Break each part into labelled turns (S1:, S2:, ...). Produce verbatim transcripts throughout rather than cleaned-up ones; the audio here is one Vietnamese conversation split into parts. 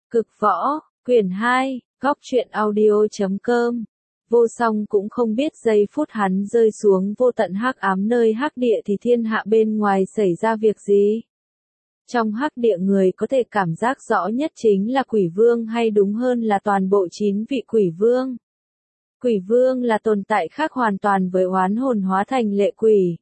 S1: Cực võ, quyển hai, góc truyện audio chấm com. Vô song cũng không biết giây phút hắn rơi xuống vô tận hắc ám nơi hắc địa thì thiên hạ bên ngoài xảy ra việc gì. Trong hắc địa người có thể cảm giác rõ nhất chính là quỷ vương, hay đúng hơn là toàn bộ chín vị quỷ vương. Quỷ vương là tồn tại khác hoàn toàn với oán hồn hóa thành lệ quỷ.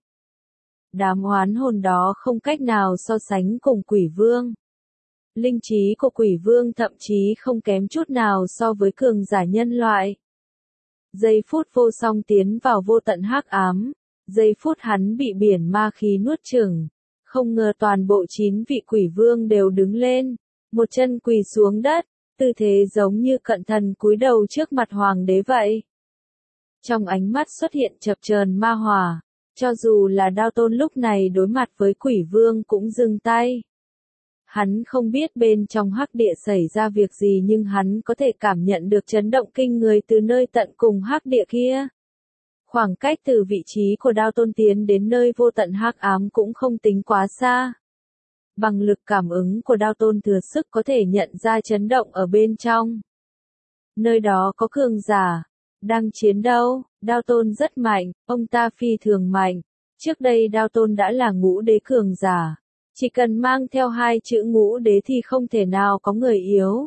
S1: Đám oán hồn đó không cách nào so sánh cùng quỷ vương. Linh trí của quỷ vương thậm chí không kém chút nào so với cường giả nhân loại. Giây phút vô song tiến vào vô tận hắc ám, giây phút hắn bị biển ma khí nuốt chửng, không ngờ toàn bộ chín vị quỷ vương đều đứng lên, một chân quỳ xuống đất, tư thế giống như cận thần cúi đầu trước mặt hoàng đế vậy. Trong ánh mắt xuất hiện chập chờn ma hỏa, cho dù là Đao Tôn lúc này đối mặt với quỷ vương cũng dừng tay. Hắn không biết bên trong hắc địa xảy ra việc gì, nhưng hắn có thể cảm nhận được chấn động kinh người từ nơi tận cùng hắc địa kia. Khoảng cách từ vị trí của Đao Tôn tiến đến nơi vô tận hắc ám cũng không tính quá xa. Bằng lực cảm ứng của Đao Tôn thừa sức có thể nhận ra chấn động ở bên trong. Nơi đó có cường giả đang chiến đấu. Đao Tôn rất mạnh, ông ta phi thường mạnh. Trước đây Đao Tôn đã là ngũ đế cường giả. Chỉ cần mang theo hai chữ ngũ đế thì không thể nào có người yếu.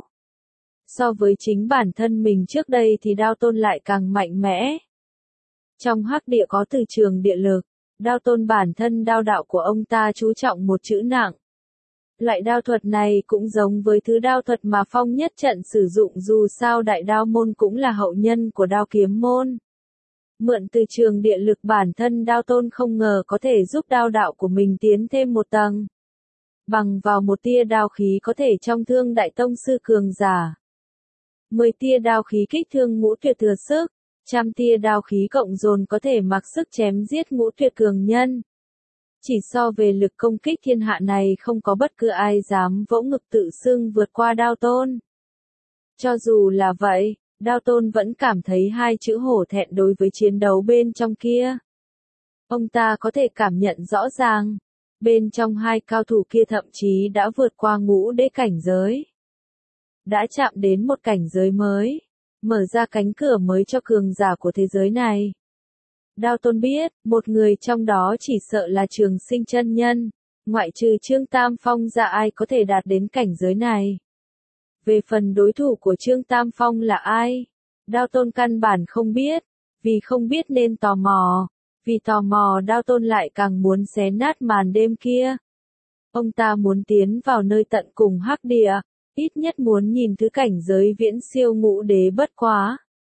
S1: So với chính bản thân mình trước đây thì Đao Tôn lại càng mạnh mẽ. Trong hắc địa có từ trường địa lực, Đao Tôn bản thân đao đạo của ông ta chú trọng một chữ nặng. Loại đao thuật này cũng giống với thứ đao thuật mà Phong Nhất Trận sử dụng, dù sao đại đao môn cũng là hậu nhân của đao kiếm môn. Mượn từ trường địa lực bản thân Đao Tôn không ngờ có thể giúp đao đạo của mình tiến thêm một tầng. Bằng vào một tia đao khí có thể trong thương đại tông sư cường giả. Mười tia đao khí kích thương ngũ tuyệt thừa sức, trăm tia đao khí cộng dồn có thể mặc sức chém giết ngũ tuyệt cường nhân. Chỉ so về lực công kích thiên hạ này không có bất cứ ai dám vỗ ngực tự xưng vượt qua Đao Tôn. Cho dù là vậy, Đao Tôn vẫn cảm thấy hai chữ hổ thẹn đối với chiến đấu bên trong kia. Ông ta có thể cảm nhận rõ ràng, bên trong hai cao thủ kia thậm chí đã vượt qua ngũ đế cảnh giới. Đã chạm đến một cảnh giới mới, mở ra cánh cửa mới cho cường giả của thế giới này. Đao Tôn biết, một người trong đó chỉ sợ là Trường Sinh chân nhân, ngoại trừ Trương Tam Phong ra ai có thể đạt đến cảnh giới này. Về phần đối thủ của Trương Tam Phong là ai, Đao Tôn căn bản không biết, vì không biết nên tò mò, vì tò mò Đao Tôn lại càng muốn xé nát màn đêm kia. Ông ta muốn tiến vào nơi tận cùng hắc địa, ít nhất muốn nhìn thứ cảnh giới viễn siêu ngũ đế bất quá.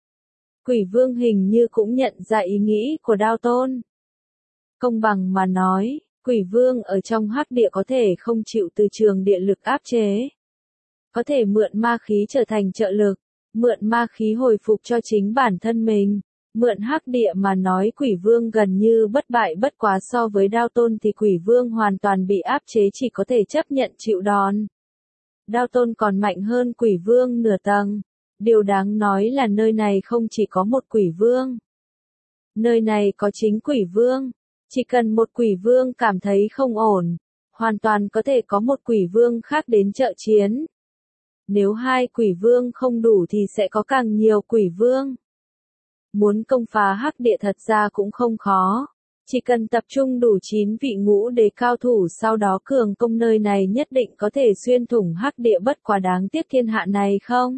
S1: Quỷ vương hình như cũng nhận ra ý nghĩ của Đao Tôn. Công bằng mà nói, quỷ vương ở trong hắc địa có thể không chịu từ trường địa lực áp chế. Có thể mượn ma khí trở thành trợ lực, mượn ma khí hồi phục cho chính bản thân mình. Mượn hắc địa mà nói quỷ vương gần như bất bại, bất quá so với Đao Tôn thì quỷ vương hoàn toàn bị áp chế, chỉ có thể chấp nhận chịu đòn. Đao Tôn còn mạnh hơn quỷ vương nửa tầng. Điều đáng nói là nơi này không chỉ có một quỷ vương. Nơi này có chính quỷ vương. Chỉ cần một quỷ vương cảm thấy không ổn, hoàn toàn có thể có một quỷ vương khác đến trợ chiến. Nếu hai quỷ vương không đủ thì sẽ có càng nhiều quỷ vương. Muốn công phá hắc địa thật ra cũng không khó. Chỉ cần tập trung đủ chín vị ngũ đế cao thủ, sau đó cường công nơi này nhất định có thể xuyên thủng hắc địa, bất quá đáng tiếc thiên hạ này không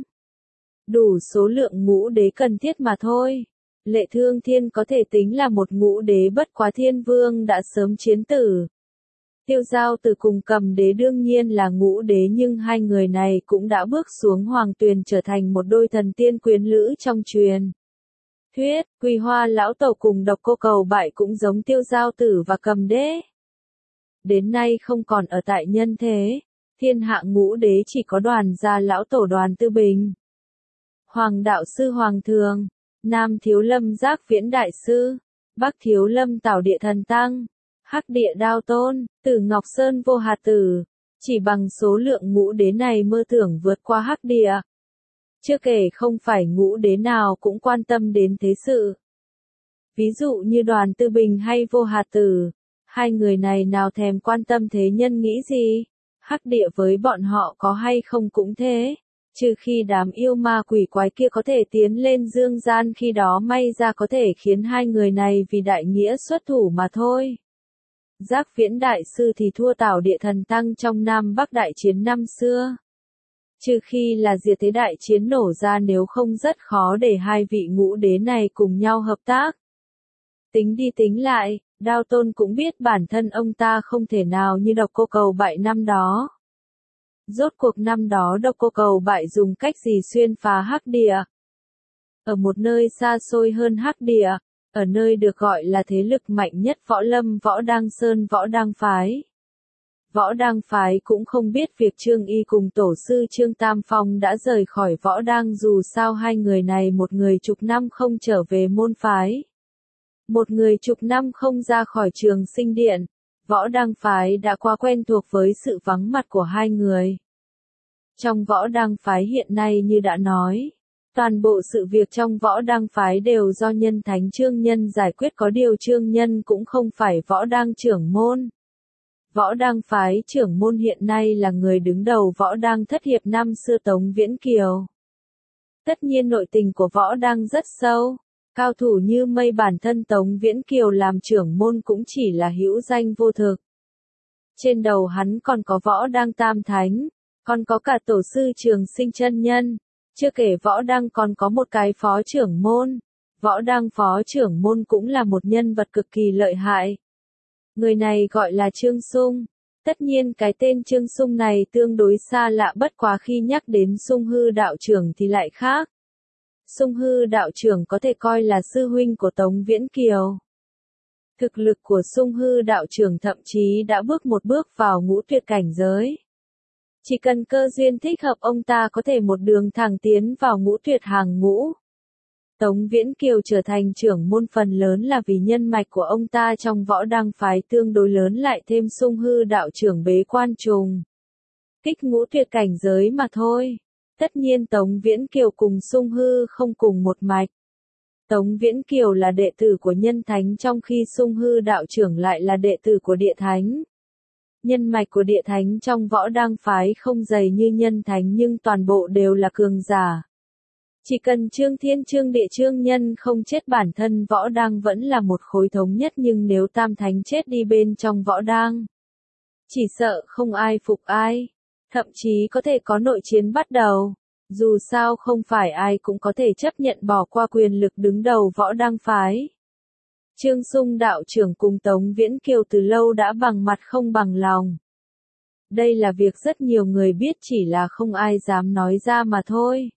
S1: đủ số lượng ngũ đế cần thiết mà thôi. Lệ Thương Thiên có thể tính là một ngũ đế, bất quá Thiên Vương đã sớm chiến tử. Tiêu Giao Tử cùng Cầm Đế đương nhiên là ngũ đế, nhưng hai người này cũng đã bước xuống hoàng tuyền trở thành một đôi thần tiên quyến lữ trong truyền thuyết. Quỳ Hoa lão tổ cùng Độc Cô Cầu Bại cũng giống Tiêu Giao Tử và Cầm Đế. Đến nay không còn ở tại nhân thế, thiên hạ ngũ đế chỉ có Đoàn Gia lão tổ Đoàn Tư Bình, Hoàng đạo sư Hoàng Thường, Nam Thiếu Lâm Giác Viễn đại sư, Bắc Thiếu Lâm Tảo Địa Thần Tăng, hắc địa Đao Tôn, Tử Ngọc Sơn Vô Hà Tử. Chỉ bằng số lượng ngũ đế này mơ tưởng vượt qua hắc địa. Chưa kể không phải ngũ đế nào cũng quan tâm đến thế sự. Ví dụ như Đoàn Tư Bình hay Vô Hà Tử, hai người này nào thèm quan tâm thế nhân nghĩ gì. Hắc địa với bọn họ có hay không cũng thế. Trừ khi đám yêu ma quỷ quái kia có thể tiến lên dương gian, khi đó may ra có thể khiến hai người này vì đại nghĩa xuất thủ mà thôi. Giác Viễn đại sư thì thua Tảo Địa Thần Tăng trong Nam Bắc đại chiến năm xưa. Trừ khi là diệt thế đại chiến nổ ra, nếu không rất khó để hai vị ngũ đế này cùng nhau hợp tác. Tính đi tính lại, Đao Tôn cũng biết bản thân ông ta không thể nào như Độc Cô Cầu Bại năm đó. Rốt cuộc năm đó Độc Cô Cầu Bại dùng cách gì xuyên phá Hắc Địa? Ở một nơi xa xôi hơn Hắc Địa, ở nơi được gọi là thế lực mạnh nhất Võ Lâm Võ Đăng Sơn Võ Đăng Phái. Võ Đăng Phái cũng không biết việc Trương Y cùng tổ sư Trương Tam Phong đã rời khỏi Võ Đăng, dù sao hai người này một người chục năm không trở về môn phái. Một người chục năm không ra khỏi Trường Sinh Điện, Võ Đăng Phái đã quá quen thuộc với sự vắng mặt của hai người. Trong Võ Đăng Phái hiện nay như đã nói, toàn bộ sự việc trong Võ Đăng Phái đều do Nhân Thánh Trương Nhân giải quyết, có điều Trương Nhân cũng không phải Võ Đăng trưởng môn. Võ Đăng Phái trưởng môn hiện nay là người đứng đầu Võ Đăng Thất Hiệp năm xưa Tống Viễn Kiều. Tất nhiên nội tình của Võ Đăng rất sâu, cao thủ như mây, bản thân Tống Viễn Kiều làm trưởng môn cũng chỉ là hữu danh vô thực. Trên đầu hắn còn có Võ Đăng Tam Thánh, còn có cả tổ sư Trường Sinh chân nhân, chưa kể Võ Đăng còn có một cái phó trưởng môn. Võ Đăng phó trưởng môn cũng là một nhân vật cực kỳ lợi hại. Người này gọi là Trương Sung. Tất nhiên cái tên Trương Sung này tương đối xa lạ, bất quá khi nhắc đến Sung Hư đạo trưởng thì lại khác. Sung Hư đạo trưởng có thể coi là sư huynh của Tống Viễn Kiều. Thực lực của Sung Hư đạo trưởng thậm chí đã bước một bước vào ngũ tuyệt cảnh giới. Chỉ cần cơ duyên thích hợp, ông ta có thể một đường thẳng tiến vào ngũ tuyệt hàng ngũ. Tống Viễn Kiều trở thành trưởng môn phần lớn là vì nhân mạch của ông ta trong Võ Đăng Phái tương đối lớn, lại thêm Sung Hư đạo trưởng bế quan trùng kích ngũ tuyệt cảnh giới mà thôi. Tất nhiên Tống Viễn Kiều cùng Sung Hư không cùng một mạch. Tống Viễn Kiều là đệ tử của Nhân Thánh, trong khi Sung Hư đạo trưởng lại là đệ tử của Địa Thánh. Nhân mạch của Địa Thánh trong Võ Đăng Phái không dày như Nhân Thánh, nhưng toàn bộ đều là cường giả. Chỉ cần Trương Thiên Trương Địa Trương Nhân không chết, bản thân Võ Đăng vẫn là một khối thống nhất, nhưng nếu Tam Thánh chết đi bên trong Võ Đăng, chỉ sợ không ai phục ai, thậm chí có thể có nội chiến bắt đầu. Dù sao không phải ai cũng có thể chấp nhận bỏ qua quyền lực đứng đầu Võ Đăng Phái. Trương Sung đạo trưởng cùng Tống Viễn Kiều từ lâu đã bằng mặt không bằng lòng. Đây là việc rất nhiều người biết, chỉ là không ai dám nói ra mà thôi.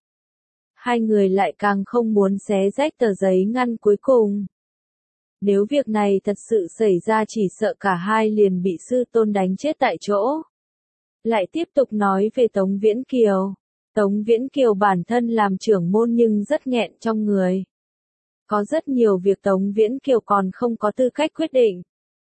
S1: Hai người lại càng không muốn xé rách tờ giấy ngăn cuối cùng. Nếu việc này thật sự xảy ra, chỉ sợ cả hai liền bị sư tôn đánh chết tại chỗ. Lại tiếp tục nói về Tống Viễn Kiều. Tống Viễn Kiều bản thân làm trưởng môn nhưng rất nghẹn trong người. Có rất nhiều việc Tống Viễn Kiều còn không có tư cách quyết định.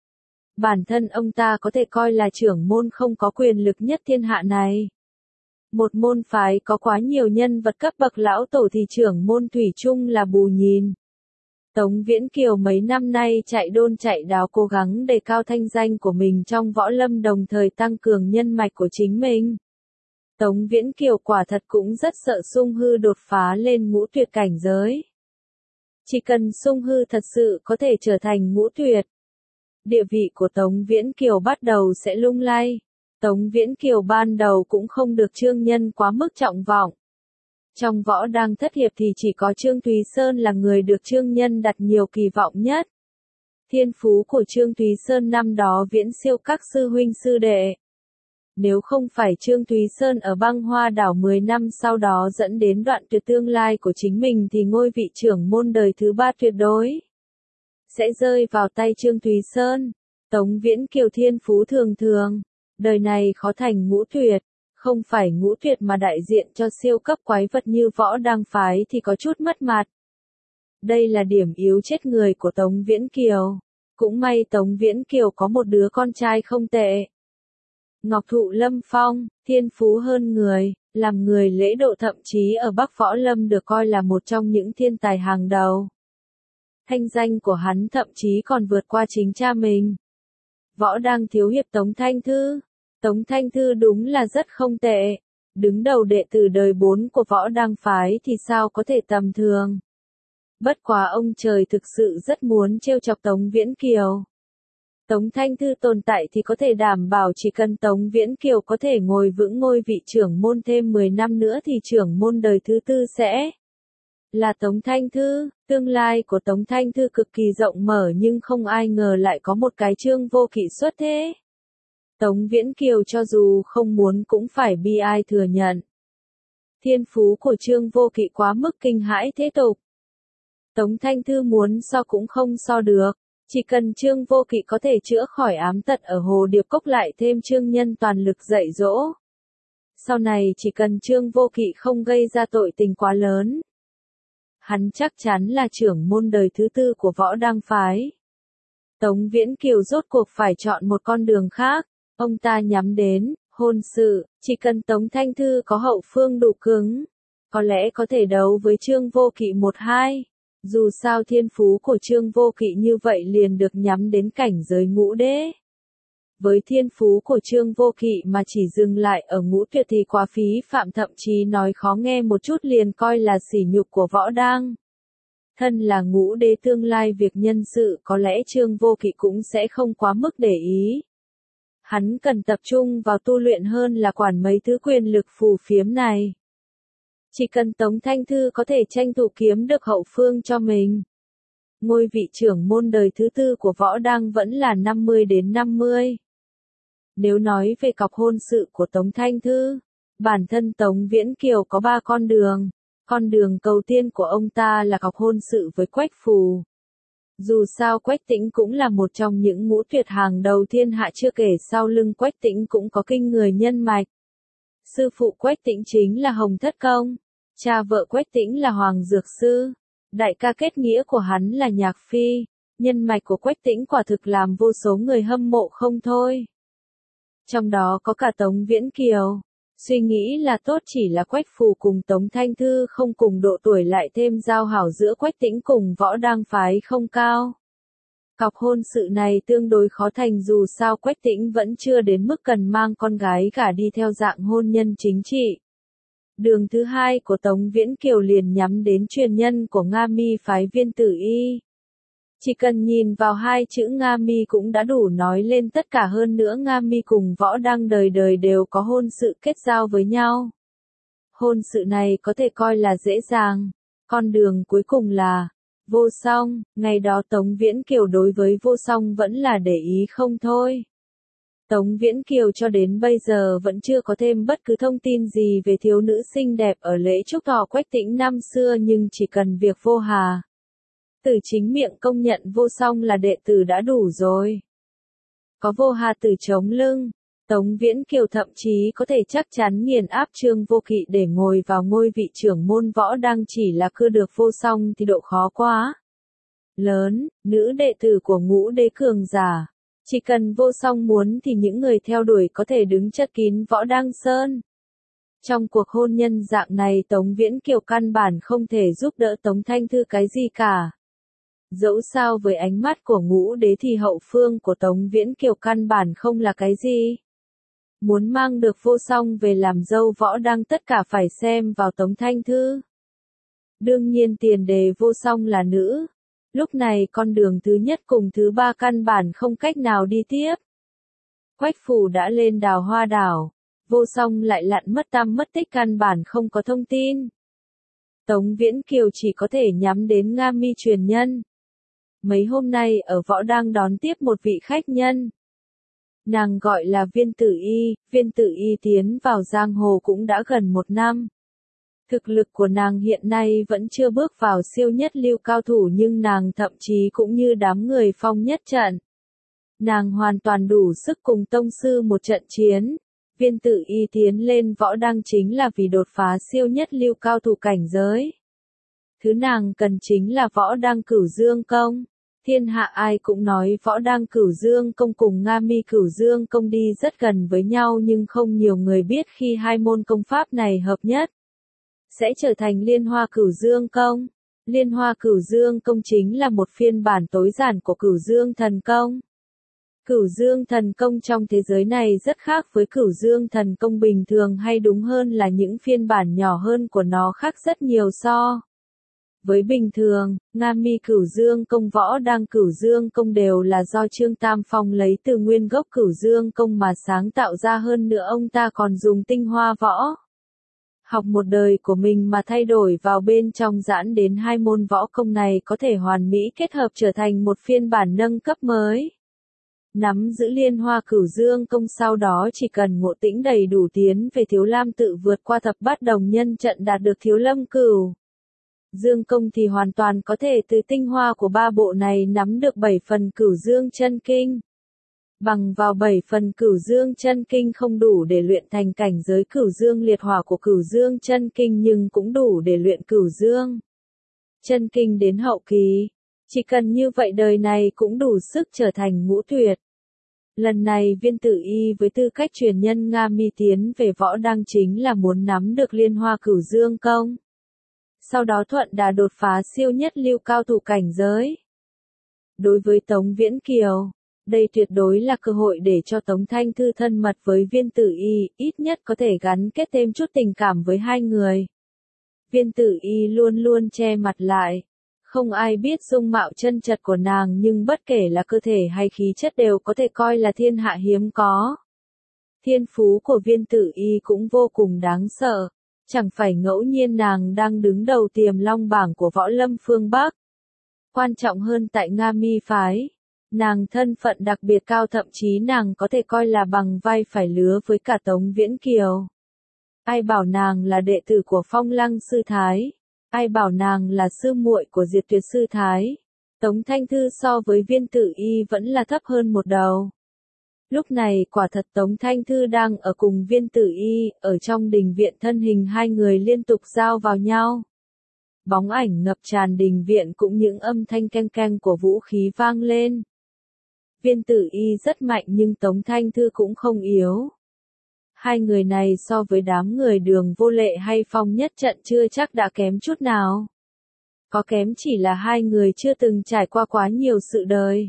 S1: Bản thân ông ta có thể coi là trưởng môn không có quyền lực nhất thiên hạ này. Một môn phái có quá nhiều nhân vật cấp bậc lão tổ thì trưởng môn thủy chung là bù nhìn. Tống Viễn Kiều mấy năm nay chạy đôn chạy đáo, cố gắng đề cao thanh danh của mình trong võ lâm, đồng thời tăng cường nhân mạch của chính mình. Tống Viễn Kiều quả thật cũng rất sợ Sung Hư đột phá lên ngũ tuyệt cảnh giới. Chỉ cần Sung Hư thật sự có thể trở thành ngũ tuyệt, địa vị của Tống Viễn Kiều bắt đầu sẽ lung lay. Tống Viễn Kiều ban đầu cũng không được Trương Nhân quá mức trọng vọng. Trong Võ Đăng Thất Hiệp thì chỉ có Trương Thúy Sơn là người được Trương Nhân đặt nhiều kỳ vọng nhất. Thiên phú của Trương Thúy Sơn năm đó viễn siêu các sư huynh sư đệ. Nếu không phải Trương Thúy Sơn ở Băng Hoa đảo mười năm sau đó dẫn đến đoạn tuyệt tương lai của chính mình, thì ngôi vị trưởng môn đời thứ ba tuyệt đối sẽ rơi vào tay Trương Thúy Sơn. Tống Viễn Kiều thiên phú thường thường, đời này khó thành ngũ tuyệt, không phải ngũ tuyệt mà đại diện cho siêu cấp quái vật như Võ Đăng Phái thì có chút mất mặt. Đây là điểm yếu chết người của Tống Viễn Kiều. Cũng may Tống Viễn Kiều có một đứa con trai không tệ. Ngọc Thụ Lâm Phong, thiên phú hơn người, làm người lễ độ, thậm chí ở Bắc Võ Lâm được coi là một trong những thiên tài hàng đầu. Thanh danh của hắn thậm chí còn vượt qua chính cha mình. Võ Đăng thiếu hiệp Tống Thanh Thư. Tống Thanh Thư đúng là rất không tệ. Đứng đầu đệ tử đời bốn của Võ Đăng phái thì sao có thể tầm thường. Bất quá ông trời thực sự rất muốn trêu chọc Tống Viễn Kiều. Tống Thanh Thư tồn tại thì có thể đảm bảo chỉ cần Tống Viễn Kiều có thể ngồi vững ngôi vị trưởng môn thêm mười năm nữa thì trưởng môn đời thứ tư sẽ là Tống Thanh Thư. Tương lai của Tống Thanh Thư cực kỳ rộng mở nhưng không ai ngờ lại có một cái Trương Vô Kỵ xuất thế. Tống Viễn Kiều cho dù không muốn cũng phải bi ai thừa nhận. Thiên phú của Trương Vô Kỵ quá mức kinh hãi thế tục. Tống Thanh Thư muốn so cũng không so được. Chỉ cần Trương Vô Kỵ có thể chữa khỏi ám tật ở Hồ Điệp Cốc lại thêm Trương Nhân toàn lực dạy dỗ. Sau này chỉ cần Trương Vô Kỵ không gây ra tội tình quá lớn, hắn chắc chắn là trưởng môn đời thứ tư của Võ Đăng phái. Tống Viễn Kiều rốt cuộc phải chọn một con đường khác. Ông ta nhắm đến hôn sự, chỉ cần Tống Thanh Thư có hậu phương đủ cứng, có lẽ có thể đấu với Trương Vô Kỵ một hai. Dù sao thiên phú của Trương Vô Kỵ như vậy liền được nhắm đến cảnh giới ngũ đế. Với thiên phú của Trương Vô Kỵ mà chỉ dừng lại ở ngũ tuyệt thì quá phí phạm, thậm chí nói khó nghe một chút liền coi là sỉ nhục của Võ Đăng. Thân là ngũ đế tương lai việc nhân sự có lẽ Trương Vô Kỵ cũng sẽ không quá mức để ý. Hắn cần tập trung vào tu luyện hơn là quản mấy thứ quyền lực phù phiếm này. Chỉ cần Tống Thanh Thư có thể tranh thủ kiếm được hậu phương cho mình. Ngôi vị trưởng môn đời thứ tư của Võ Đăng vẫn là năm mươi đến năm mươi. Nếu nói về cọc hôn sự của Tống Thanh Thư, bản thân Tống Viễn Kiều có ba con đường. Con đường đầu tiên của ông ta là cọc hôn sự với Quách Phù. Dù sao Quách Tĩnh cũng là một trong những ngũ tuyệt hàng đầu thiên hạ, chưa kể sau lưng Quách Tĩnh cũng có kinh người nhân mạch. Sư phụ Quách Tĩnh chính là Hồng Thất Công, cha vợ Quách Tĩnh là Hoàng Dược Sư, đại ca kết nghĩa của hắn là Nhạc Phi, nhân mạch của Quách Tĩnh quả thực làm vô số người hâm mộ không thôi. Trong đó có cả Tống Viễn Kiều. Suy nghĩ là tốt, chỉ là Quách Phù cùng Tống Thanh Thư không cùng độ tuổi lại thêm giao hảo giữa Quách Tĩnh cùng Võ Đăng phái không cao. Cọc hôn sự này tương đối khó thành, dù sao Quách Tĩnh vẫn chưa đến mức cần mang con gái gả đi theo dạng hôn nhân chính trị. Đường thứ hai của Tống Viễn Kiều liền nhắm đến truyền nhân của Nga Mi phái Viên Tử Y. Chỉ cần nhìn vào hai chữ Nga Mi cũng đã đủ nói lên tất cả, hơn nữa Nga Mi cùng Võ Đăng đời đời đều có hôn sự kết giao với nhau. Hôn sự này có thể coi là dễ dàng. Con đường cuối cùng là Vô Song. Ngày đó Tống Viễn Kiều đối với Vô Song vẫn là để ý không thôi. Tống Viễn Kiều cho đến bây giờ vẫn chưa có thêm bất cứ thông tin gì về thiếu nữ xinh đẹp ở lễ chúc thọ Quách Tĩnh năm xưa, nhưng chỉ cần việc Vô Hà Tử chính miệng công nhận Vô Song là đệ tử đã đủ rồi. Có Vô Hà Tử chống lưng, Tống Viễn Kiều thậm chí có thể chắc chắn nghiền áp Trương Vô Kỵ để ngồi vào ngôi vị trưởng môn Võ Đăng, chỉ là cưa được Vô Song thì độ khó quá lớn. Nữ đệ tử của ngũ đế cường giả, chỉ cần Vô Song muốn thì những người theo đuổi có thể đứng chất kín Võ Đăng Sơn. Trong cuộc hôn nhân dạng này Tống Viễn Kiều căn bản không thể giúp đỡ Tống Thanh Thư cái gì cả. Dẫu sao với ánh mắt của ngũ đế thì hậu phương của Tống Viễn Kiều căn bản không là cái gì. Muốn mang được Vô Song về làm dâu Võ Đăng tất cả phải xem vào Tống Thanh Thư. Đương nhiên tiền đề Vô Song là nữ. Lúc này con đường thứ nhất cùng thứ ba căn bản không cách nào đi tiếp. Quách Phù đã lên Đào Hoa Đảo, Vô Song lại lặn mất tăm mất tích, căn bản không có thông tin. Tống Viễn Kiều chỉ có thể nhắm đến Nga Mi truyền nhân. Mấy hôm nay ở Võ Đăng đón tiếp một vị khách nhân. Nàng gọi là Viên Tử Y, Viên Tử Y tiến vào giang hồ cũng đã gần một năm. Thực lực của nàng hiện nay vẫn chưa bước vào siêu nhất lưu cao thủ, nhưng nàng thậm chí cũng như đám người phong nhất trận. Nàng hoàn toàn đủ sức cùng tông sư một trận chiến. Viên Tử Y tiến lên Võ Đăng chính là vì đột phá siêu nhất lưu cao thủ cảnh giới. Thứ nàng cần chính là Võ Đăng Cửu Dương Công. Thiên hạ ai cũng nói Võ Đăng Cửu Dương Công cùng Nga Mi Cửu Dương Công đi rất gần với nhau, nhưng không nhiều người biết khi hai môn công pháp này hợp nhất sẽ trở thành Liên Hoa Cửu Dương Công. Liên Hoa Cửu Dương Công chính là một phiên bản tối giản của Cửu Dương Thần Công. Cửu dương thần công trong thế giới này rất khác với cửu dương thần công bình thường, hay đúng hơn là những phiên bản nhỏ hơn của nó khác rất nhiều so với bình thường. Nga Mi Cửu Dương Công, Võ Đăng Cửu Dương Công đều là do Trương Tam Phong lấy từ nguyên gốc Cửu Dương Công mà sáng tạo ra, hơn nữa ông ta còn dùng tinh hoa võ học một đời của mình mà thay đổi vào bên trong, giãn đến hai môn võ công này có thể hoàn mỹ kết hợp trở thành một phiên bản nâng cấp mới. Nắm giữ Liên Hoa Cửu Dương Công sau đó chỉ cần ngộ tĩnh đầy đủ tiến về Thiếu Lam tự vượt qua thập bát đồng nhân trận đạt được Thiếu Lâm Cửu Dương Công thì hoàn toàn có thể từ tinh hoa của ba bộ này nắm được bảy phần Cửu Dương Chân Kinh. Bằng vào bảy phần Cửu Dương Chân Kinh không đủ để luyện thành cảnh giới Cửu Dương Liệt Hỏa của Cửu Dương Chân Kinh, nhưng cũng đủ để luyện Cửu Dương Chân Kinh đến hậu kỳ. Chỉ cần như vậy đời này cũng đủ sức trở thành ngũ tuyệt. Lần này Viên Tử Y với tư cách truyền nhân Nga Mi tiến về Võ Đăng chính là muốn nắm được Liên Hoa Cửu Dương Công. Sau đó thuận đà đột phá siêu nhất lưu cao thủ cảnh giới. Đối với Tống Viễn Kiều, đây tuyệt đối là cơ hội để cho Tống Thanh Thư thân mật với Viên Tử Y, ít nhất có thể gắn kết thêm chút tình cảm với hai người. Viên Tử Y luôn luôn che mặt lại. Không ai biết dung mạo chân thật của nàng, nhưng bất kể là cơ thể hay khí chất đều có thể coi là thiên hạ hiếm có. Thiên phú của Viên Tử Y cũng vô cùng đáng sợ. Chẳng phải ngẫu nhiên nàng đang đứng đầu Tiềm Long bảng của võ lâm phương Bắc. Quan trọng hơn tại Nga Mi phái, nàng thân phận đặc biệt cao, thậm chí nàng có thể coi là bằng vai phải lứa với cả Tống Viễn Kiều. Ai bảo nàng là đệ tử của Phong Lăng Sư Thái? Ai bảo nàng là sư muội của Diệt Tuyệt Sư Thái? Tống Thanh Thư so với Viên Tử Y vẫn là thấp hơn một đầu. Lúc này quả thật Tống Thanh Thư đang ở cùng Viên Tử Y, ở trong đình viện, thân hình hai người liên tục giao vào nhau. Bóng ảnh ngập tràn đình viện, cũng những âm thanh keng keng của vũ khí vang lên. Viên Tử Y rất mạnh nhưng Tống Thanh Thư cũng không yếu. Hai người này so với đám người Đường Vô Lệ hay Phong Nhất Trận chưa chắc đã kém chút nào. Có kém chỉ là hai người chưa từng trải qua quá nhiều sự đời.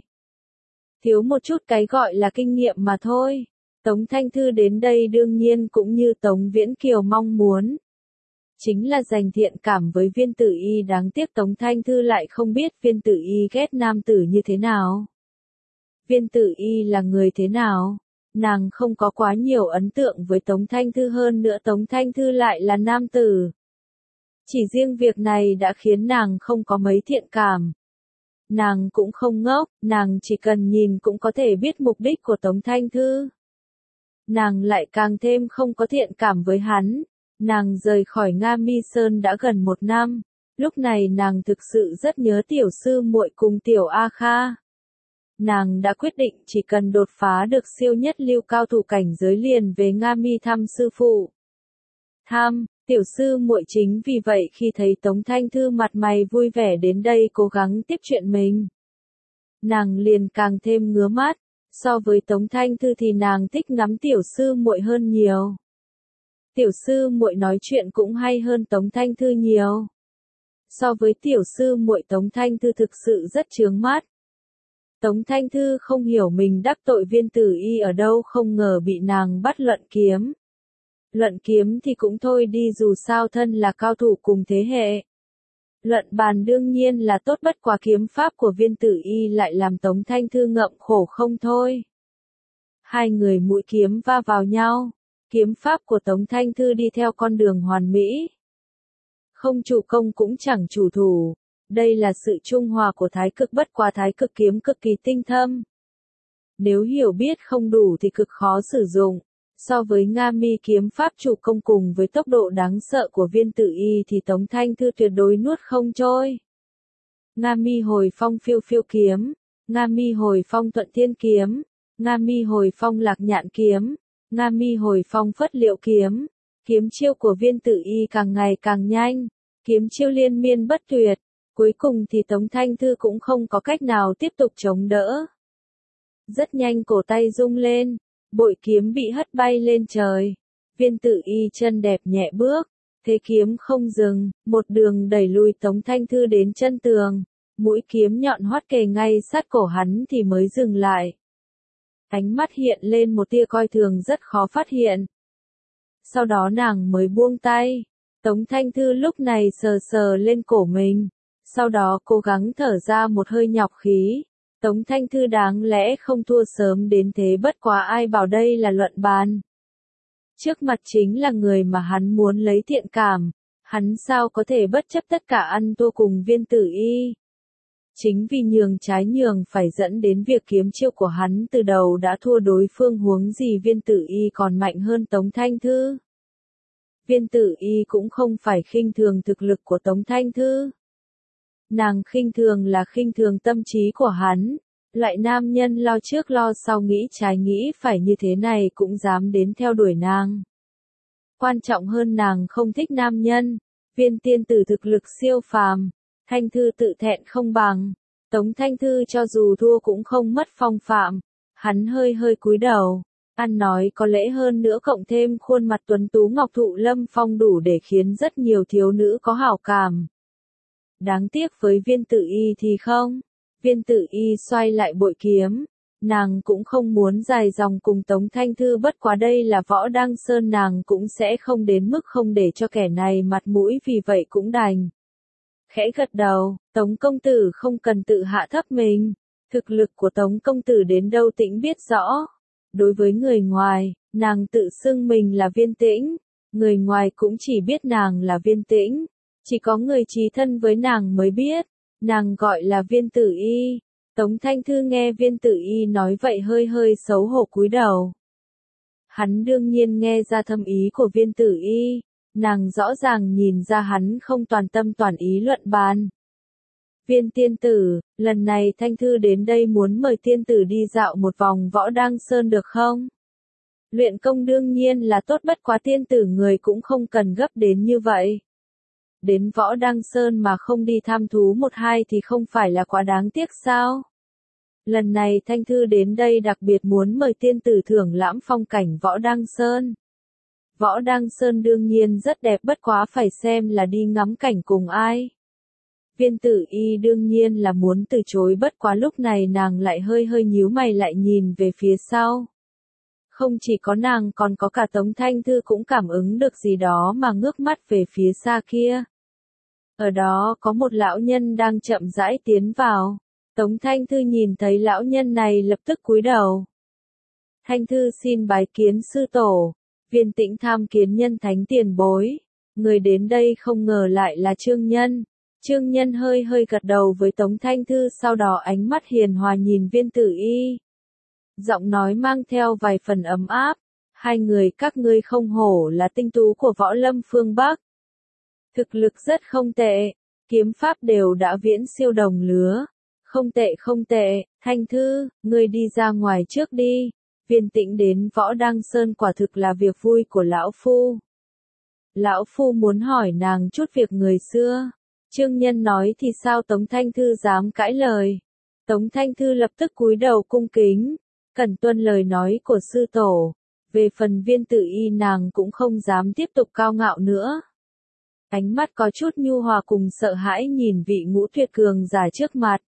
S1: Thiếu một chút cái gọi là kinh nghiệm mà thôi. Tống Thanh Thư đến đây đương nhiên cũng như Tống Viễn Kiều mong muốn. Chính là dành thiện cảm với Viên Tử Y, đáng tiếc Tống Thanh Thư lại không biết Viên Tử Y ghét nam tử như thế nào. Viên Tử Y là người thế nào? Nàng không có quá nhiều ấn tượng với Tống Thanh Thư, hơn nữa Tống Thanh Thư lại là nam tử. Chỉ riêng việc này đã khiến nàng không có mấy thiện cảm. Nàng cũng không ngốc, nàng chỉ cần nhìn cũng có thể biết mục đích của Tống Thanh Thư. Nàng lại càng thêm không có thiện cảm với hắn. Nàng rời khỏi Nga Mi Sơn đã gần một năm. Lúc này nàng thực sự rất nhớ tiểu sư muội cùng tiểu A Kha. Nàng đã quyết định chỉ cần đột phá được siêu nhất lưu cao thủ cảnh giới liền về Nga Mi thăm sư phụ. Thăm, tiểu sư muội chính vì vậy khi thấy Tống Thanh Thư mặt mày vui vẻ đến đây cố gắng tiếp chuyện mình, nàng liền càng thêm ngứa mắt. So với Tống Thanh Thư thì nàng thích ngắm tiểu sư muội hơn nhiều. Tiểu sư muội nói chuyện cũng hay hơn Tống Thanh Thư nhiều. So với tiểu sư muội, Tống Thanh Thư thực sự rất chướng mắt. Tống Thanh Thư không hiểu mình đắc tội Viên Tử Y ở đâu, không ngờ bị nàng bắt luận kiếm. Luận kiếm thì cũng thôi đi, dù sao thân là cao thủ cùng thế hệ. Luận bàn đương nhiên là tốt, bất quá kiếm pháp của Viên Tử Y lại làm Tống Thanh Thư ngậm khổ không thôi. Hai người mũi kiếm va vào nhau. Kiếm pháp của Tống Thanh Thư đi theo con đường hoàn mỹ. Không chủ công cũng chẳng chủ thủ. Đây là sự trung hòa của thái cực, bất quá thái cực kiếm cực kỳ tinh thâm. Nếu hiểu biết không đủ thì cực khó sử dụng. So với Nga Mi kiếm pháp chủ công cùng với tốc độ đáng sợ của Viên Tử Y thì Tống Thanh Thư tuyệt đối nuốt không trôi. Nga Mi hồi phong phiêu phiêu kiếm. Nga Mi hồi phong thuận thiên kiếm. Nga Mi hồi phong lạc nhạn kiếm. Nga Mi hồi phong phất liệu kiếm. Kiếm chiêu của Viên Tử Y càng ngày càng nhanh. Kiếm chiêu liên miên bất tuyệt. Cuối cùng thì Tống Thanh Thư cũng không có cách nào tiếp tục chống đỡ. Rất nhanh cổ tay rung lên. Bội kiếm bị hất bay lên trời. Viên Tử Y chân đẹp nhẹ bước. Thế kiếm không dừng. Một đường đẩy lùi Tống Thanh Thư đến chân tường. Mũi kiếm nhọn hoắt kề ngay sát cổ hắn thì mới dừng lại. Ánh mắt hiện lên một tia coi thường rất khó phát hiện. Sau đó nàng mới buông tay. Tống Thanh Thư lúc này sờ sờ lên cổ mình. Sau đó cố gắng thở ra một hơi nhọc khí. Tống Thanh Thư đáng lẽ không thua sớm đến thế, bất quá ai bảo đây là luận bàn. Trước mặt chính là người mà hắn muốn lấy thiện cảm. Hắn sao có thể bất chấp tất cả ăn thua cùng Viên Tử Y. Chính vì nhường trái nhường phải dẫn đến việc kiếm chiêu của hắn từ đầu đã thua đối phương, huống gì Viên Tử Y còn mạnh hơn Tống Thanh Thư. Viên Tử Y cũng không phải khinh thường thực lực của Tống Thanh Thư. Nàng khinh thường là khinh thường tâm trí của hắn. Loại nam nhân lo trước lo sau, nghĩ trái nghĩ phải như thế này cũng dám đến theo đuổi nàng. Quan trọng hơn nàng không thích nam nhân. Viên tiên tử thực lực siêu phàm. Thanh Thư tự thẹn không bằng. Tống Thanh Thư cho dù thua cũng không mất phong phạm. Hắn hơi hơi cúi đầu. Ăn nói có lễ hơn nữa, cộng thêm khuôn mặt tuấn tú ngọc thụ lâm phong, đủ để khiến rất nhiều thiếu nữ có hảo cảm. Đáng tiếc với Viên Tử Y thì không. Viên Tử Y xoay lại bội kiếm. Nàng cũng không muốn dài dòng cùng Tống Thanh Thư, bất quá đây là Võ Đăng Sơn, nàng cũng sẽ không đến mức không để cho kẻ này mặt mũi, vì vậy cũng đành. Khẽ gật đầu, Tống công tử không cần tự hạ thấp mình. Thực lực của Tống công tử đến đâu Tĩnh biết rõ. Đối với người ngoài, nàng tự xưng mình là Viên Tĩnh. Người ngoài cũng chỉ biết nàng là Viên Tĩnh. Chỉ có người chí thân với nàng mới biết. Nàng gọi là Viên Tử Y. Tống Thanh Thư nghe Viên Tử Y nói vậy hơi hơi xấu hổ cúi đầu. Hắn đương nhiên nghe ra thâm ý của Viên Tử Y. Nàng rõ ràng nhìn ra hắn không toàn tâm toàn ý luận bàn. Viên tiên tử, lần này Thanh Thư đến đây muốn mời tiên tử đi dạo một vòng Võ Đăng Sơn được không? Luyện công đương nhiên là tốt, bất quá tiên tử người cũng không cần gấp đến như vậy. Đến Võ Đăng Sơn mà không đi thăm thú một hai thì không phải là quá đáng tiếc sao? Lần này Thanh Thư đến đây đặc biệt muốn mời tiên tử thưởng lãm phong cảnh Võ Đăng Sơn. Võ Đăng Sơn đương nhiên rất đẹp, bất quá phải xem là đi ngắm cảnh cùng ai. Viên Tử Y đương nhiên là muốn từ chối, bất quá lúc này nàng lại hơi hơi nhíu mày, lại nhìn về phía sau. Không chỉ có nàng, còn có cả Tống Thanh Thư cũng cảm ứng được gì đó mà ngước mắt về phía xa kia. Ở đó có một lão nhân đang chậm rãi tiến vào. Tống Thanh Thư nhìn thấy lão nhân này lập tức cúi đầu. Thanh Thư xin bái kiến sư tổ. Viên Tĩnh tham kiến nhân thánh tiền bối. Người đến đây không ngờ lại là Trương Nhân. Trương Nhân hơi hơi gật đầu với Tống Thanh Thư, sau đó ánh mắt hiền hòa nhìn Viên Tử Y. Giọng nói mang theo vài phần ấm áp. Hai người các ngươi không hổ là tinh tú của võ lâm phương Bắc. Thực lực rất không tệ. Kiếm pháp đều đã viễn siêu đồng lứa. Không tệ không tệ. Thanh Thư, ngươi đi ra ngoài trước đi. Viên Tĩnh đến Võ Đăng Sơn quả thực là việc vui của lão phu. Lão phu muốn hỏi nàng chút việc người xưa. Trương Nhân nói thì sao? Tống Thanh Thư dám cãi lời. Tống Thanh Thư lập tức cúi đầu cung kính. Cần tuân lời nói của sư tổ. Về phần Viên Tử Y nàng cũng không dám tiếp tục cao ngạo nữa. Ánh mắt có chút nhu hòa cùng sợ hãi nhìn vị ngũ tuyệt cường giả trước mặt.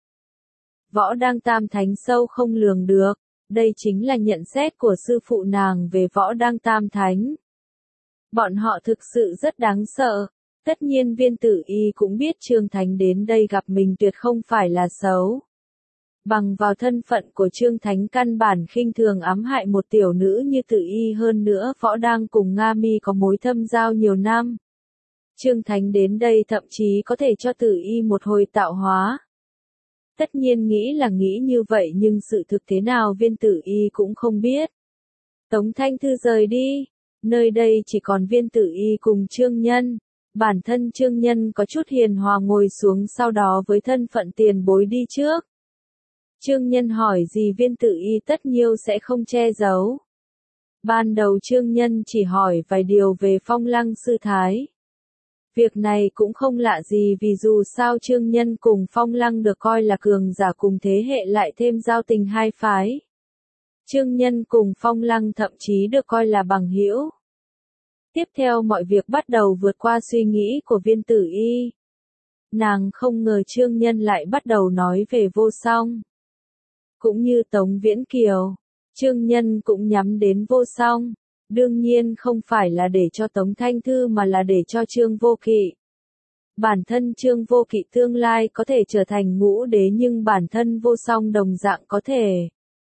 S1: Võ Đăng Tam Thánh sâu không lường được. Đây chính là nhận xét của sư phụ nàng về Võ Đăng Tam Thánh. Bọn họ thực sự rất đáng sợ. Tất nhiên Viên Tử Y cũng biết Trương Thánh đến đây gặp mình tuyệt không phải là xấu. Bằng vào thân phận của Trương Thánh căn bản khinh thường ám hại một tiểu nữ như Tử Y, hơn nữa Võ Đăng cùng Nga Mi có mối thâm giao nhiều năm. Trương Thánh đến đây thậm chí có thể cho Tử Y một hồi tạo hóa. Tất nhiên nghĩ là nghĩ như vậy, nhưng sự thực thế nào Viên Tử Y cũng không biết. Tống Thanh Thư rời đi. Nơi đây chỉ còn Viên Tử Y cùng Trương Nhân. Bản thân Trương Nhân có chút hiền hòa ngồi xuống, sau đó với thân phận tiền bối đi trước. Trương Nhân hỏi gì Viên Tử Y tất nhiêu sẽ không che giấu. Ban đầu Trương Nhân chỉ hỏi vài điều về Phong Lăng sư thái. Việc này cũng không lạ gì, vì dù sao Trương Nhân cùng Phong Lăng được coi là cường giả cùng thế hệ, lại thêm giao tình hai phái. Trương Nhân cùng Phong Lăng thậm chí được coi là bằng hữu. Tiếp theo mọi việc bắt đầu vượt qua suy nghĩ của Viên Tử Y. Nàng không ngờ Trương Nhân lại bắt đầu nói về Vô Song. Cũng như Tống Viễn Kiều. Trương Nhân cũng nhắm đến Vô Song. Đương nhiên không phải là để cho Tống Thanh Thư mà là để cho Trương Vô Kỵ. Bản thân Trương Vô Kỵ tương lai có thể trở thành ngũ đế nhưng bản thân Vô Song đồng dạng có thể.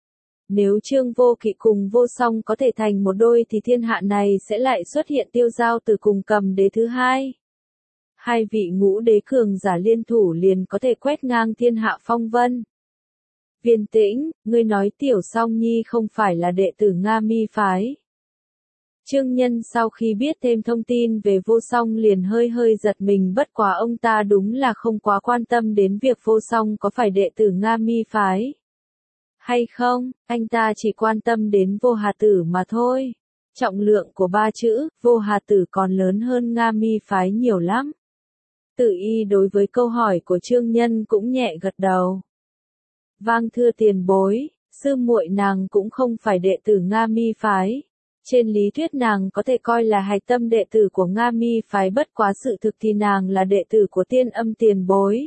S1: Nếu Trương Vô Kỵ cùng Vô Song có thể thành một đôi thì thiên hạ này sẽ lại xuất hiện Tiêu Giao Tử cùng Cầm Đế thứ hai. Hai vị ngũ đế cường giả liên thủ liền có thể quét ngang thiên hạ phong vân. Viên Tĩnh, ngươi nói Tiểu Song Nhi không phải là đệ tử Nga Mi phái. Trương Nhân sau khi biết thêm thông tin về Vô Song liền hơi hơi giật mình, bất quá ông ta đúng là không quá quan tâm đến việc Vô Song có phải đệ tử Nga Mi phái hay không, anh ta chỉ quan tâm đến Vô Hà Tử mà thôi. Trọng lượng của ba chữ, Vô Hà Tử còn lớn hơn Nga Mi phái nhiều lắm. Tử Y đối với câu hỏi của Trương Nhân cũng nhẹ gật đầu. Vang thưa tiền bối, sư muội nàng cũng không phải đệ tử Nga Mi phái. Trên lý thuyết nàng có thể coi là hạch tâm đệ tử của Nga Mi phái, bất quá sự thực thì nàng là đệ tử của Tiên Âm tiền bối.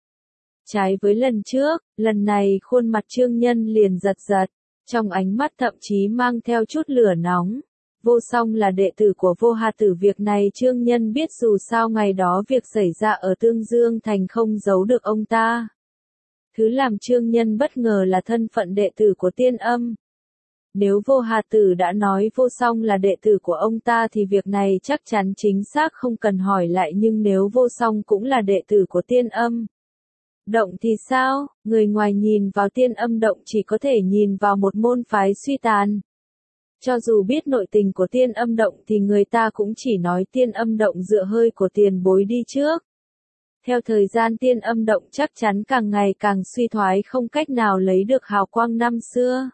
S1: Trái với lần trước, lần này khuôn mặt Trương Nhân liền giật giật, trong ánh mắt thậm chí mang theo chút lửa nóng. Vô Song là đệ tử của Vô Hà Tử, việc này Trương Nhân biết, dù sao ngày đó việc xảy ra ở Tương Dương Thành không giấu được ông ta. Thứ làm Trương Nhân bất ngờ là thân phận đệ tử của Tiên Âm. Nếu Vô Hà Tử đã nói Vô Song là đệ tử của ông ta thì việc này chắc chắn chính xác không cần hỏi lại, nhưng nếu Vô Song cũng là đệ tử của Tiên Âm động thì sao? Người ngoài nhìn vào Tiên Âm động chỉ có thể nhìn vào một môn phái suy tàn. Cho dù biết nội tình của Tiên Âm động thì người ta cũng chỉ nói Tiên Âm động dựa hơi của tiền bối đi trước. Theo thời gian Tiên Âm động chắc chắn càng ngày càng suy thoái, không cách nào lấy được hào quang năm xưa.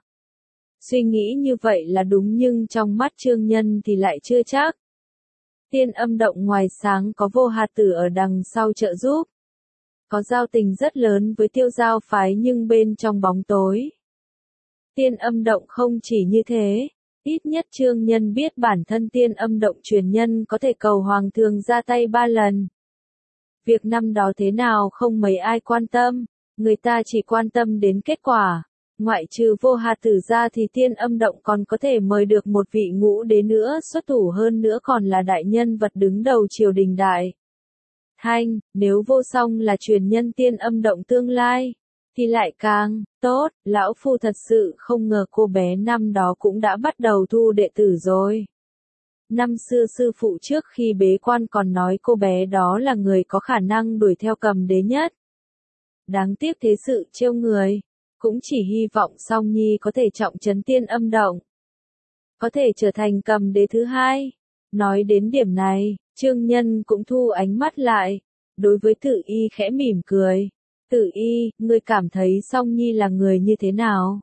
S1: Suy nghĩ như vậy là đúng, nhưng trong mắt Trương Nhân thì lại chưa chắc. Tiên Âm động ngoài sáng có Vô Hà Tử ở đằng sau trợ giúp. Có giao tình rất lớn với Tiêu Giao phái, nhưng bên trong bóng tối. Tiên Âm động không chỉ như thế. Ít nhất Trương Nhân biết bản thân Tiên Âm động truyền nhân có thể cầu Hoàng thượng ra tay ba lần. Việc năm đó thế nào không mấy ai quan tâm, người ta chỉ quan tâm đến kết quả. Ngoại trừ Vô Hà Tử ra thì Tiên Âm động còn có thể mời được một vị ngũ đế nữa xuất thủ, hơn nữa còn là đại nhân vật đứng đầu triều đình đại Thanh. Nếu Vô Song là truyền nhân Tiên Âm động tương lai thì lại càng tốt. Lão phu thật sự không ngờ cô bé năm đó cũng đã bắt đầu thu đệ tử rồi. Năm xưa sư phụ trước khi bế quan còn nói cô bé đó là người có khả năng đuổi theo Cầm Đế nhất. Đáng tiếc thế sự trêu người. Cũng chỉ hy vọng Song Nhi có thể trọng trấn Tiên Âm động, có thể trở thành Cầm Đế thứ hai. Nói đến điểm này, Trương Nhân cũng thu ánh mắt lại, đối với Tử Y khẽ mỉm cười. Tử Y, ngươi cảm thấy Song Nhi là người như thế nào?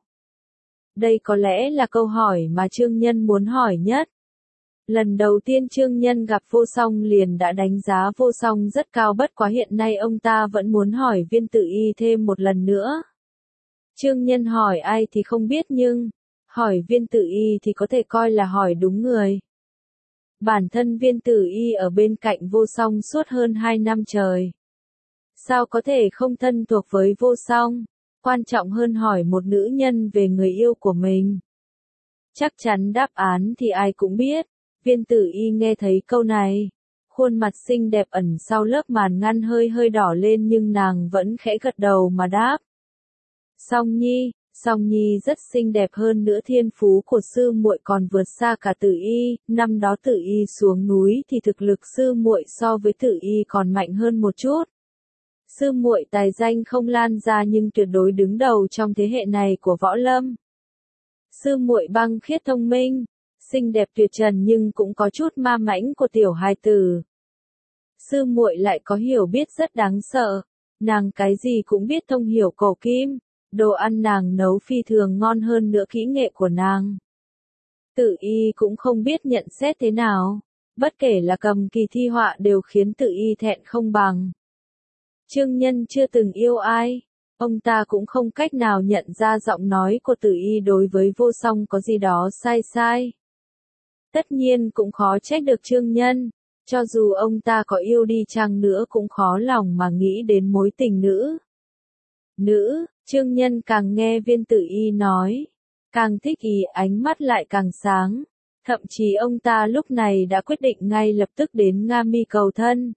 S1: Đây có lẽ là câu hỏi mà Trương Nhân muốn hỏi nhất. Lần đầu tiên Trương Nhân gặp Vô Song liền đã đánh giá Vô Song rất cao, bất quá hiện nay ông ta vẫn muốn hỏi Viên Tử Y thêm một lần nữa. Trương Nhân hỏi ai thì không biết, nhưng hỏi Viên Tử Y thì có thể coi là hỏi đúng người. Bản thân Viên Tử Y ở bên cạnh Vô Song suốt hơn hai năm trời. Sao có thể không thân thuộc với Vô Song? Quan trọng hơn hỏi một nữ nhân về người yêu của mình. Chắc chắn đáp án thì ai cũng biết. Viên Tử Y nghe thấy câu này, khuôn mặt xinh đẹp ẩn sau lớp màn ngăn hơi hơi đỏ lên, nhưng nàng vẫn khẽ gật đầu mà đáp. Song Nhi, Song Nhi rất xinh đẹp, hơn nữa thiên phú của sư muội còn vượt xa cả Tử Y. Năm đó Tử Y xuống núi thì thực lực sư muội so với Tử Y còn mạnh hơn một chút. Sư muội tài danh không lan ra nhưng tuyệt đối đứng đầu trong thế hệ này của võ lâm. Sư muội băng khiết thông minh, xinh đẹp tuyệt trần nhưng cũng có chút ma mãnh của tiểu hài tử. Sư muội lại có hiểu biết rất đáng sợ, nàng cái gì cũng biết, thông hiểu cổ kim, đồ ăn nàng nấu phi thường ngon, hơn nữa kỹ nghệ của nàng. Tử Y cũng không biết nhận xét thế nào, bất kể là cầm kỳ thi họa đều khiến Tử Y thẹn không bằng. Trương Nhân chưa từng yêu ai, ông ta cũng không cách nào nhận ra giọng nói của Tử Y đối với Vô Song có gì đó sai sai. Tất nhiên cũng khó trách được Trương Nhân, cho dù ông ta có yêu đi chăng nữa cũng khó lòng mà nghĩ đến mối tình nữ. Nữ, Trương Nhân càng nghe Viên Tử Y nói, Càng thích ý ánh mắt lại càng sáng. Thậm chí ông ta lúc này đã quyết định ngay lập tức đến Nga Mi cầu thân.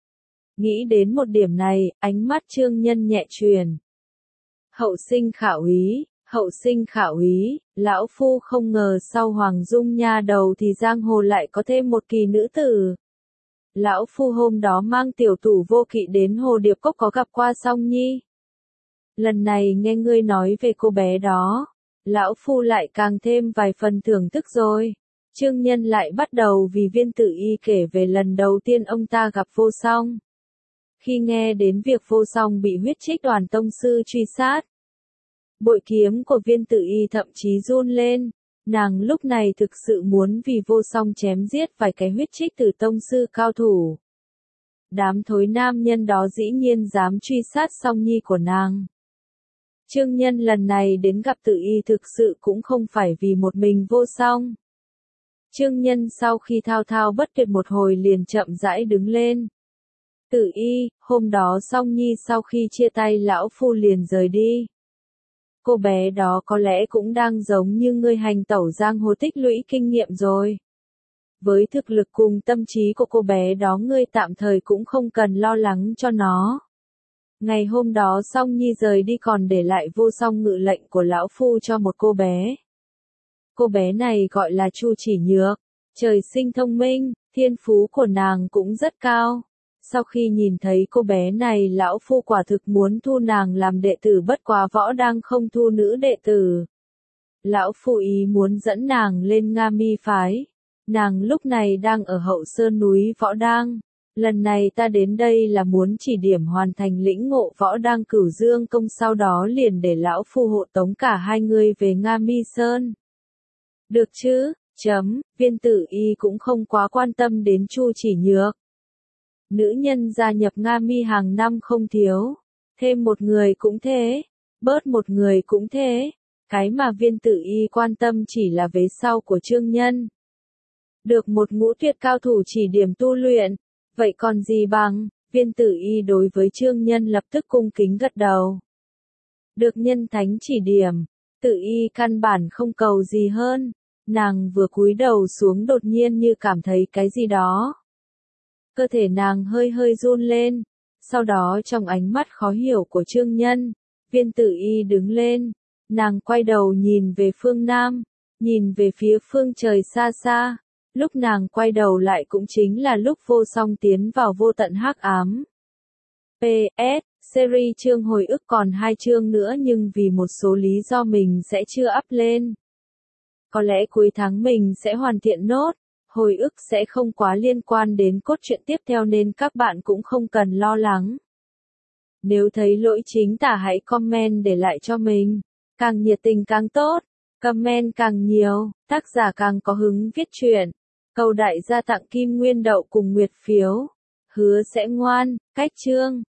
S1: Nghĩ đến một điểm này, ánh mắt Trương Nhân nhẹ chuyển. Hậu sinh khả úy, hậu sinh khả úy, lão phu không ngờ sau Hoàng Dung nha đầu thì giang hồ lại có thêm một kỳ nữ tử. Lão phu hôm đó mang tiểu tủ vô kỵ đến Hồ Điệp Cốc có gặp qua Song Nhi. Lần này nghe ngươi nói về cô bé đó, lão phu lại càng thêm vài phần thưởng thức rồi. Trương Nhân lại bắt đầu vì Viên Tử Y kể về lần đầu tiên ông ta gặp Vô Song. Khi nghe đến việc Vô Song bị huyết trích Đoàn tông sư truy sát, bội kiếm của Viên Tử Y thậm chí run lên, nàng lúc này thực sự muốn vì Vô Song chém giết vài cái huyết trích từ tông sư cao thủ. Đám thối nam nhân đó dĩ nhiên dám truy sát Song Nhi của nàng. Trương Nhân lần này đến gặp Tử Y thực sự cũng không phải vì một mình Vô Song. Trương Nhân sau khi thao thao bất tuyệt một hồi liền chậm rãi đứng lên. Tử Y, hôm đó Song Nhi sau khi chia tay lão phu liền rời đi. Cô bé đó có lẽ cũng đang giống như ngươi hành tẩu giang hồ tích lũy kinh nghiệm rồi. Với thực lực cùng tâm trí của cô bé đó ngươi tạm thời cũng không cần lo lắng cho nó. Ngày hôm đó Song Nhi rời đi còn để lại Vô Song ngự lệnh của lão phu cho một cô bé. Cô bé này gọi là Chu Chỉ Nhược, trời sinh thông minh, thiên phú của nàng cũng rất cao. Sau khi nhìn thấy cô bé này lão phu quả thực muốn thu nàng làm đệ tử, bất quá võ đang không thu nữ đệ tử. Lão phu ý muốn dẫn nàng lên Nga Mi phái. Nàng lúc này đang ở hậu sơn núi Võ Đang. Lần này ta đến đây là muốn chỉ điểm hoàn thành lĩnh ngộ Võ Đang Cửu Dương công, sau đó liền để lão phu hộ tống cả hai người về Nga Mi Sơn. Được chứ? Chấm, Viên Tử Y cũng không quá quan tâm đến Chu Chỉ Nhược. Nữ nhân gia nhập Nga Mi hàng năm không thiếu, thêm một người cũng thế, bớt một người cũng thế, cái mà Viên Tử Y quan tâm chỉ là vế sau của Trương Nhân. Được một ngũ tuyệt cao thủ chỉ điểm tu luyện, vậy còn gì bằng, Viên Tử Y đối với Trương Nhân lập tức cung kính gật đầu. Được nhân thánh chỉ điểm, Tử Y căn bản không cầu gì hơn, nàng vừa cúi đầu xuống đột nhiên như cảm thấy cái gì đó. Cơ thể nàng hơi hơi run lên, sau đó trong ánh mắt khó hiểu của Trương Nhân, Viên Tử Y đứng lên, nàng quay đầu nhìn về phương Nam, nhìn về phía phương trời xa xa, lúc nàng quay đầu lại cũng chính là lúc Vô Song tiến vào vô tận hắc ám. pê ét, series chương hồi ức còn hai chương nữa nhưng vì một số lý do mình sẽ chưa up lên. Có lẽ cuối tháng mình sẽ hoàn thiện nốt. Hồi ức sẽ không quá liên quan đến cốt truyện tiếp theo nên các bạn cũng không cần lo lắng. Nếu thấy lỗi chính tả hãy comment để lại cho mình. Càng nhiệt tình càng tốt, comment càng nhiều, tác giả càng có hứng viết truyện. Cầu đại gia tặng kim nguyên đậu cùng nguyệt phiếu. Hứa sẽ ngoan, cách chương.